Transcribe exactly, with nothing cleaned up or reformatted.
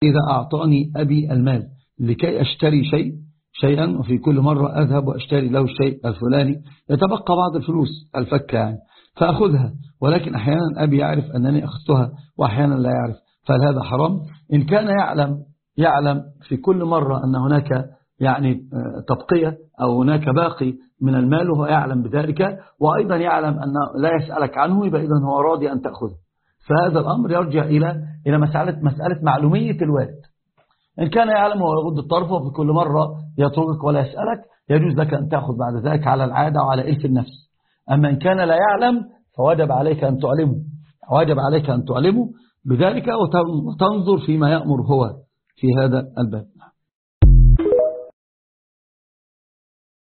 إذا أعطاني أبي المال لكي أشتري شيء شيئا، وفي كل مرة أذهب وأشتري له الشيء الفلاني، يتبقى بعض الفلوس الفكة يعني فأخذها، ولكن أحيانا أبي يعرف أنني أخذتها وأحيانا لا يعرف، فهل هذا حرام؟ إن كان يعلم يعلم في كل مرة أن هناك يعني تبقية أو هناك باقي من المال وهو يعلم بذلك، وأيضا يعلم أنه لا يسألك عنه، يبقى إذن هو راضي أن تأخذه. فهذا الأمر يرجع إلى إلى مسألة مسألة معلومية الوالد. إن كان يعلم ويغض الطرف وفي كل مرة يتركك ولا يسألك، يجوز لك أن تأخذ بعد ذلك على العادة وعلى إلف النفس. أما إن كان لا يعلم فواجب عليك أن تعلمه واجب عليك أن تعلمه بذلك وتنظر فيما يأمر هو في هذا الباب.